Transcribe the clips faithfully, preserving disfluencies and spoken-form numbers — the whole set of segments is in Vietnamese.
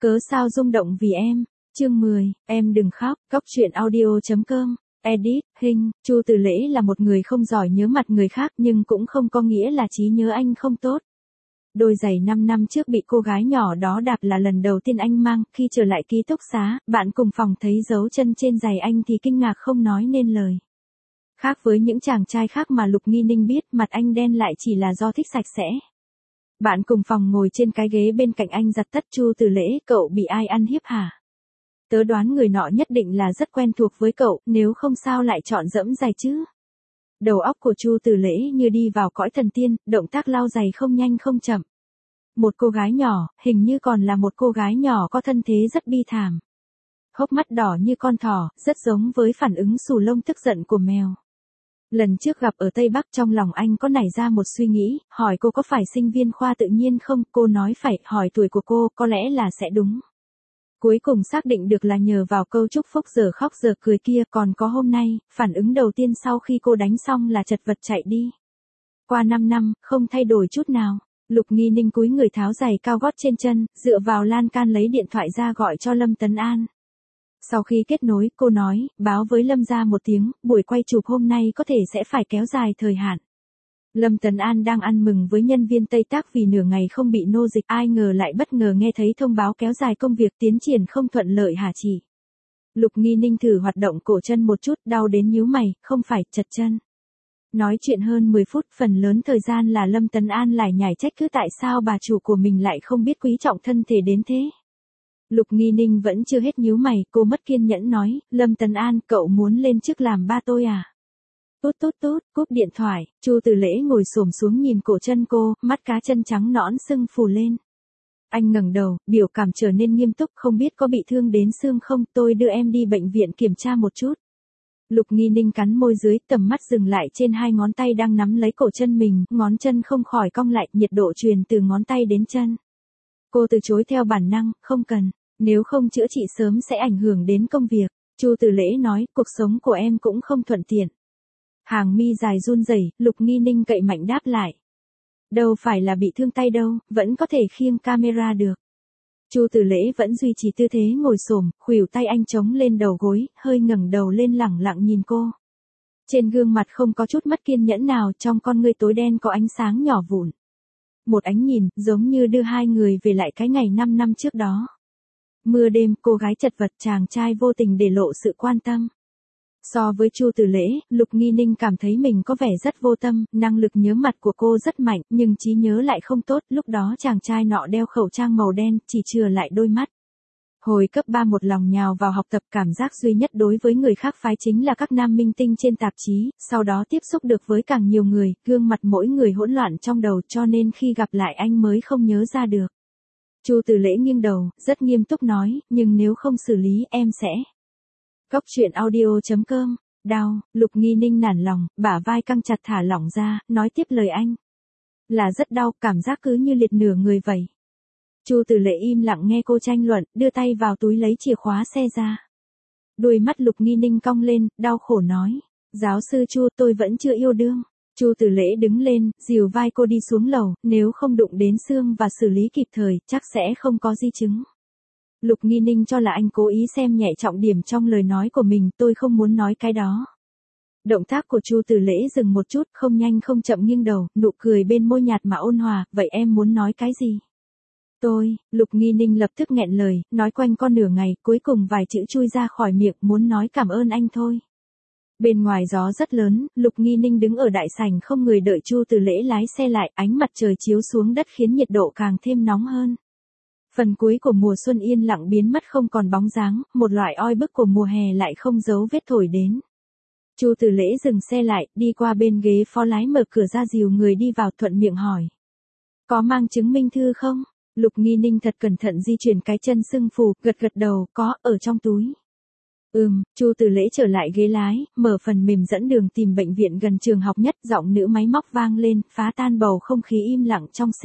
Cớ sao rung động vì em. Chương mười, em đừng khóc. Cóc truyện audio chấm com. Edit, Hình, Chu Từ Lễ là một người không giỏi nhớ mặt người khác nhưng cũng không có nghĩa là trí nhớ anh không tốt. Đôi giày năm năm trước bị cô gái nhỏ đó đạp là lần đầu tiên anh mang, khi trở lại ký túc xá, bạn cùng phòng thấy dấu chân trên giày anh thì kinh ngạc không nói nên lời. Khác với những chàng trai khác mà Lục Nghi Ninh biết, mặt anh đen lại chỉ là do thích sạch sẽ. Bạn cùng phòng ngồi trên cái ghế bên cạnh anh giật tất. Chu Từ Lễ, cậu bị ai ăn hiếp hả? Tớ đoán người nọ nhất định là rất quen thuộc với cậu, nếu không sao lại chọn dẫm giày chứ. Đầu óc của Chu Từ Lễ như đi vào cõi thần tiên, động tác lau giày không nhanh không chậm. Một cô gái nhỏ, hình như còn là một cô gái nhỏ có thân thế rất bi thảm. Hốc mắt đỏ như con thỏ, rất giống với phản ứng xù lông tức giận của mèo. Lần trước gặp ở Tây Bắc, trong lòng anh có nảy ra một suy nghĩ, hỏi cô có phải sinh viên khoa tự nhiên không, cô nói phải, hỏi tuổi của cô, có lẽ là sẽ đúng. Cuối cùng xác định được là nhờ vào câu chúc phúc giờ khóc giờ cười kia. Còn có hôm nay, phản ứng đầu tiên sau khi cô đánh xong là chật vật chạy đi. Qua năm năm, không thay đổi chút nào. Lục Nghi Ninh cúi người tháo giày cao gót trên chân, dựa vào lan can lấy điện thoại ra gọi cho Lâm Tấn An. Sau khi kết nối, cô nói, báo với Lâm ra một tiếng, buổi quay chụp hôm nay có thể sẽ phải kéo dài thời hạn. Lâm Tấn An đang ăn mừng với nhân viên Tây Tác vì nửa ngày không bị nô dịch, ai ngờ lại bất ngờ nghe thấy thông báo kéo dài công việc, tiến triển không thuận lợi hả chị? Lục Nghi Ninh thử hoạt động cổ chân một chút, đau đến nhíu mày, không phải, chật chân. Nói chuyện hơn mười phút, phần lớn thời gian là Lâm Tấn An lải nhải trách cứ tại sao bà chủ của mình lại không biết quý trọng thân thể đến thế. Lục Nghi Ninh vẫn chưa hết nhíu mày, cô mất kiên nhẫn nói, Lâm Tấn An, cậu muốn lên chức làm ba tôi à? Tốt tốt tốt, cúp điện thoại. Chu Từ Lễ ngồi xổm xuống nhìn cổ chân cô, mắt cá chân trắng nõn sưng phù lên. Anh ngẩng đầu, biểu cảm trở nên nghiêm túc, không biết có bị thương đến xương không, tôi đưa em đi bệnh viện kiểm tra một chút. Lục Nghi Ninh cắn môi dưới, tầm mắt dừng lại trên hai ngón tay đang nắm lấy cổ chân mình, ngón chân không khỏi cong lại, nhiệt độ truyền từ ngón tay đến chân. Cô từ chối theo bản năng, không cần, nếu không chữa trị sớm sẽ ảnh hưởng đến công việc. Chu Từ Lễ nói, cuộc sống của em cũng không thuận tiện. Hàng mi dài run rẩy, Lục Nghi Ninh cậy mạnh đáp lại. Đâu phải là bị thương tay đâu, vẫn có thể khiêng camera được. Chu Từ Lễ vẫn duy trì tư thế ngồi xổm, khuỷu tay anh chống lên đầu gối, hơi ngẩng đầu lên lẳng lặng nhìn cô. Trên gương mặt không có chút mất kiên nhẫn nào, trong con ngươi tối đen có ánh sáng nhỏ vụn. Một ánh nhìn, giống như đưa hai người về lại cái ngày năm năm trước đó. Mưa đêm, cô gái chật vật, chàng trai vô tình để lộ sự quan tâm. So với Chu Từ Lễ, Lục Nghi Ninh cảm thấy mình có vẻ rất vô tâm, năng lực nhớ mặt của cô rất mạnh, nhưng trí nhớ lại không tốt. Lúc đó chàng trai nọ đeo khẩu trang màu đen, chỉ chừa lại đôi mắt. Hồi cấp ba một lòng nhào vào học tập, cảm giác duy nhất đối với người khác phái chính là các nam minh tinh trên tạp chí, sau đó tiếp xúc được với càng nhiều người, gương mặt mỗi người hỗn loạn trong đầu, cho nên khi gặp lại anh mới không nhớ ra được. Chu Từ Lễ nghiêng đầu, rất nghiêm túc nói, nhưng nếu không xử lý em sẽ... Cóc truyện audio chấm com. Đau. Lục Nghi Ninh nản lòng, bả vai căng chặt thả lỏng ra, nói tiếp lời anh. Là rất đau, cảm giác cứ như liệt nửa người vậy. Chu Từ Lễ im lặng nghe cô tranh luận, đưa tay vào túi lấy chìa khóa xe ra. Đuôi mắt Lục Nghi Ninh cong lên, đau khổ nói. Giáo sư Chu, tôi vẫn chưa yêu đương. Chu Từ Lễ đứng lên, dìu vai cô đi xuống lầu, nếu không đụng đến xương và xử lý kịp thời, chắc sẽ không có di chứng. Lục Nghi Ninh cho là anh cố ý xem nhẹ trọng điểm trong lời nói của mình, tôi không muốn nói cái đó. Động tác của Chu Từ Lễ dừng một chút, không nhanh không chậm nghiêng đầu, nụ cười bên môi nhạt mà ôn hòa, vậy em muốn nói cái gì? Tôi, Lục Nghi Ninh lập tức nghẹn lời, nói quanh con nửa ngày, cuối cùng vài chữ chui ra khỏi miệng, muốn nói cảm ơn anh thôi. Bên ngoài gió rất lớn, Lục Nghi Ninh đứng ở đại sảnh không người đợi Chu Từ Lễ lái xe lại, ánh mặt trời chiếu xuống đất khiến nhiệt độ càng thêm nóng hơn. Phần cuối của mùa xuân yên lặng biến mất không còn bóng dáng, một loại oi bức của mùa hè lại không giấu vết thổi đến. Chu Từ Lễ dừng xe lại, đi qua bên ghế phó lái mở cửa ra dìu người đi vào, thuận miệng hỏi. Có mang chứng minh thư không? Lục Nghi Ninh thật cẩn thận di chuyển cái chân sưng phù, gật gật đầu, có, ở trong túi. Ừm, Chu Từ Lễ trở lại ghế lái, mở phần mềm dẫn đường tìm bệnh viện gần trường học nhất, giọng nữ máy móc vang lên, phá tan bầu không khí im lặng trong xe.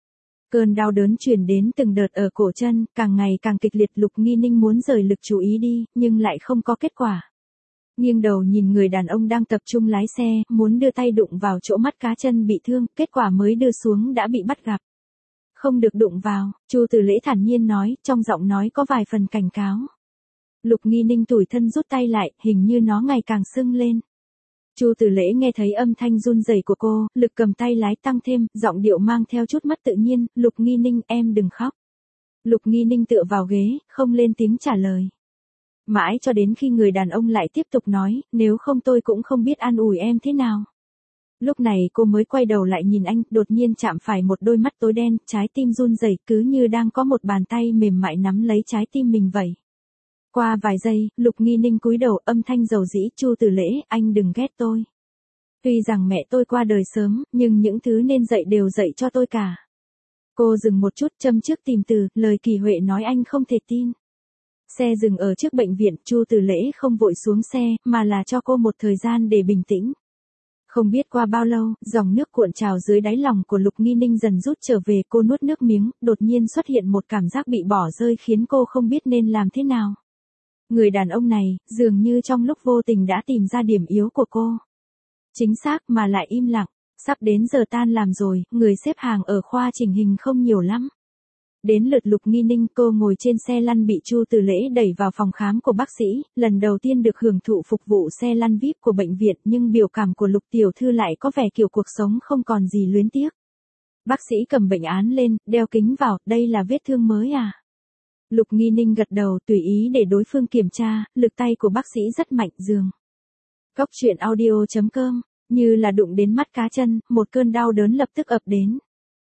Cơn đau đớn truyền đến từng đợt ở cổ chân, càng ngày càng kịch liệt. Lục Nghi Ninh muốn rời lực chú ý đi, nhưng lại không có kết quả. Nghiêng đầu nhìn người đàn ông đang tập trung lái xe, muốn đưa tay đụng vào chỗ mắt cá chân bị thương, kết quả mới đưa xuống đã bị bắt gặp. Không được đụng vào, Chu Từ Lễ thản nhiên nói, trong giọng nói có vài phần cảnh cáo. Lục Nghi Ninh tủi thân rút tay lại, hình như nó ngày càng sưng lên. Chu Từ Lễ nghe thấy âm thanh run rẩy của cô, lực cầm tay lái tăng thêm, giọng điệu mang theo chút mất tự nhiên, Lục Nghi Ninh em đừng khóc. Lục Nghi Ninh tựa vào ghế, không lên tiếng trả lời. Mãi cho đến khi người đàn ông lại tiếp tục nói, nếu không tôi cũng không biết an ủi em thế nào. Lúc này cô mới quay đầu lại nhìn anh, đột nhiên chạm phải một đôi mắt tối đen, trái tim run rẩy cứ như đang có một bàn tay mềm mại nắm lấy trái tim mình vậy. Qua vài giây, Lục Nghi Ninh cúi đầu âm thanh dầu dĩ, Chu Từ Lễ, anh đừng ghét tôi. Tuy rằng mẹ tôi qua đời sớm, nhưng những thứ nên dạy đều dạy cho tôi cả. Cô dừng một chút châm trước tìm từ, lời Kỳ Huệ nói anh không thể tin. Xe dừng ở trước bệnh viện, Chu Từ Lễ không vội xuống xe, mà là cho cô một thời gian để bình tĩnh. Không biết qua bao lâu, dòng nước cuộn trào dưới đáy lòng của Lục Nghi Ninh dần rút trở về, cô nuốt nước miếng, đột nhiên xuất hiện một cảm giác bị bỏ rơi khiến cô không biết nên làm thế nào. Người đàn ông này, dường như trong lúc vô tình đã tìm ra điểm yếu của cô. Chính xác mà lại im lặng, sắp đến giờ tan làm rồi, người xếp hàng ở khoa chỉnh hình không nhiều lắm. Đến lượt Lục Nghi Ninh, cô ngồi trên xe lăn bị Chu Từ Lễ đẩy vào phòng khám của bác sĩ, lần đầu tiên được hưởng thụ phục vụ xe lăn vi ai pi của bệnh viện, nhưng biểu cảm của Lục tiểu thư lại có vẻ kiểu cuộc sống không còn gì luyến tiếc. Bác sĩ cầm bệnh án lên, đeo kính vào, đây là vết thương mới à? Lục Nghi Ninh gật đầu, tùy ý để đối phương kiểm tra, lực tay của bác sĩ rất mạnh, giường. Góc truyện audio chấm com, như là đụng đến mắt cá chân, một cơn đau đớn lập tức ập đến.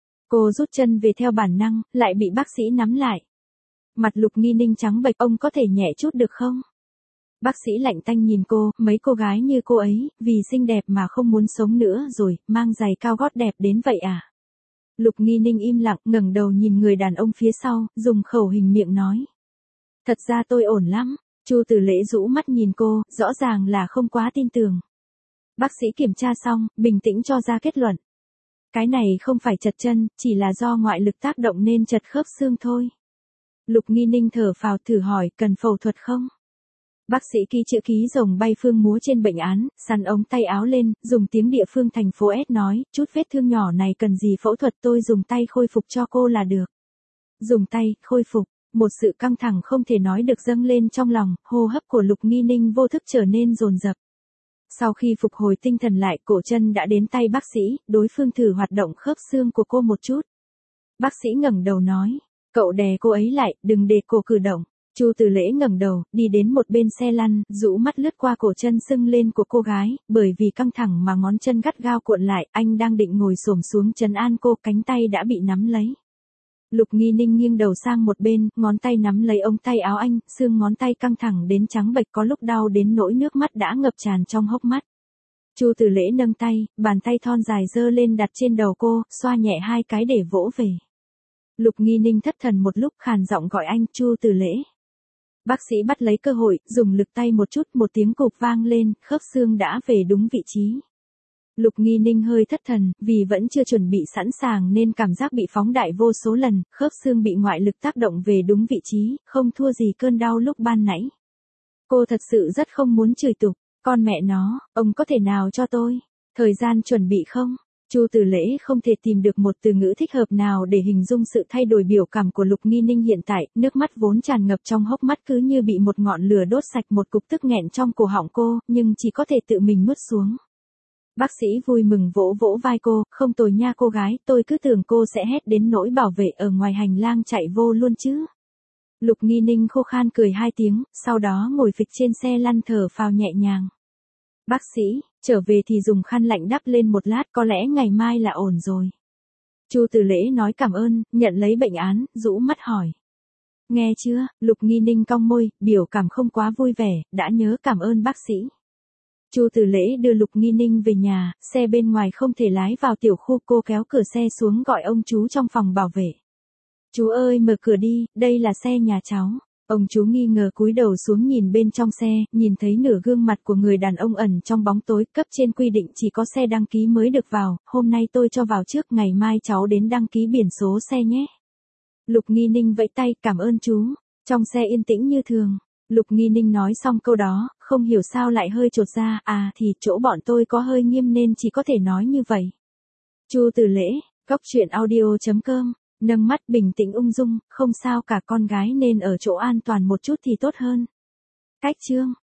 Cô rút chân về theo bản năng, lại bị bác sĩ nắm lại. Mặt Lục Nghi Ninh trắng bệch, ông có thể nhẹ chút được không? Bác sĩ lạnh tanh nhìn cô, mấy cô gái như cô ấy, vì xinh đẹp mà không muốn sống nữa rồi, mang giày cao gót đẹp đến vậy à? Lục Nghi Ninh im lặng, ngẩng đầu nhìn người đàn ông phía sau, dùng khẩu hình miệng nói. Thật ra tôi ổn lắm. Chu Từ Lễ rũ mắt nhìn cô, rõ ràng là không quá tin tưởng. Bác sĩ kiểm tra xong, bình tĩnh cho ra kết luận. Cái này không phải chật chân, chỉ là do ngoại lực tác động nên chật khớp xương thôi. Lục Nghi Ninh thở phào thử hỏi, cần phẫu thuật không? Bác sĩ ký chữ ký rồng bay phương múa trên bệnh án, sắn ống tay áo lên, dùng tiếng địa phương thành phố S nói, chút vết thương nhỏ này cần gì phẫu thuật, tôi dùng tay khôi phục cho cô là được. Dùng tay, khôi phục, một sự căng thẳng không thể nói được dâng lên trong lòng, hô hấp của Lục Nghi Ninh vô thức trở nên dồn dập. Sau khi phục hồi tinh thần lại, cổ chân đã đến tay bác sĩ, đối phương thử hoạt động khớp xương của cô một chút. Bác sĩ ngẩng đầu nói, cậu đè cô ấy lại, đừng để cô cử động. Chu Từ Lễ ngẩng đầu, đi đến một bên xe lăn, rũ mắt lướt qua cổ chân sưng lên của cô gái, bởi vì căng thẳng mà ngón chân gắt gao cuộn lại, anh đang định ngồi xổm xuống trấn an cô, cánh tay đã bị nắm lấy. Lục Nghi Ninh nghiêng đầu sang một bên, ngón tay nắm lấy ống tay áo anh, xương ngón tay căng thẳng đến trắng bệch, có lúc đau đến nỗi nước mắt đã ngập tràn trong hốc mắt. Chu Từ Lễ nâng tay, bàn tay thon dài giơ lên đặt trên đầu cô, xoa nhẹ hai cái để vỗ về. Lục Nghi Ninh thất thần một lúc, khàn giọng gọi anh, Chu Từ Lễ. Bác sĩ bắt lấy cơ hội, dùng lực tay một chút, một tiếng cục vang lên, khớp xương đã về đúng vị trí. Lục Nghi Ninh hơi thất thần, vì vẫn chưa chuẩn bị sẵn sàng nên cảm giác bị phóng đại vô số lần, khớp xương bị ngoại lực tác động về đúng vị trí, không thua gì cơn đau lúc ban nãy. Cô thật sự rất không muốn chửi tục, con mẹ nó, ông có thể nào cho tôi thời gian chuẩn bị không? Chu Từ Lễ không thể tìm được một từ ngữ thích hợp nào để hình dung sự thay đổi biểu cảm của Lục Nghi Ninh hiện tại, nước mắt vốn tràn ngập trong hốc mắt cứ như bị một ngọn lửa đốt sạch, một cục tức nghẹn trong cổ họng cô, nhưng chỉ có thể tự mình nuốt xuống. Bác sĩ vui mừng vỗ vỗ vai cô, không tồi nha cô gái, tôi cứ tưởng cô sẽ hét đến nỗi bảo vệ ở ngoài hành lang chạy vô luôn chứ. Lục Nghi Ninh khô khan cười hai tiếng, sau đó ngồi phịch trên xe lăn thở phào nhẹ nhàng. Bác sĩ, trở về thì dùng khăn lạnh đắp lên một lát, có lẽ ngày mai là ổn rồi. Chu Từ Lễ nói cảm ơn, nhận lấy bệnh án, rũ mắt hỏi. Nghe chưa? Lục Nghi Ninh cong môi, biểu cảm không quá vui vẻ, đã nhớ cảm ơn bác sĩ. Chu Từ Lễ đưa Lục Nghi Ninh về nhà, xe bên ngoài không thể lái vào tiểu khu, cô kéo cửa xe xuống gọi ông chú trong phòng bảo vệ. Chú ơi mở cửa đi, đây là xe nhà cháu. Ông chú nghi ngờ cúi đầu xuống nhìn bên trong xe, nhìn thấy nửa gương mặt của người đàn ông ẩn trong bóng tối, cấp trên quy định chỉ có xe đăng ký mới được vào, hôm nay tôi cho vào trước, ngày mai cháu đến đăng ký biển số xe nhé. Lục Nghi Ninh vẫy tay, cảm ơn chú. Trong xe yên tĩnh như thường. Lục Nghi Ninh nói xong câu đó, không hiểu sao lại hơi chột ra, à thì chỗ bọn tôi có hơi nghiêm nên chỉ có thể nói như vậy. Chu Từ Lễ, góc truyện audio chấm com Nâng mắt bình tĩnh ung dung, không sao cả, con gái nên ở chỗ an toàn một chút thì tốt hơn. Cách chương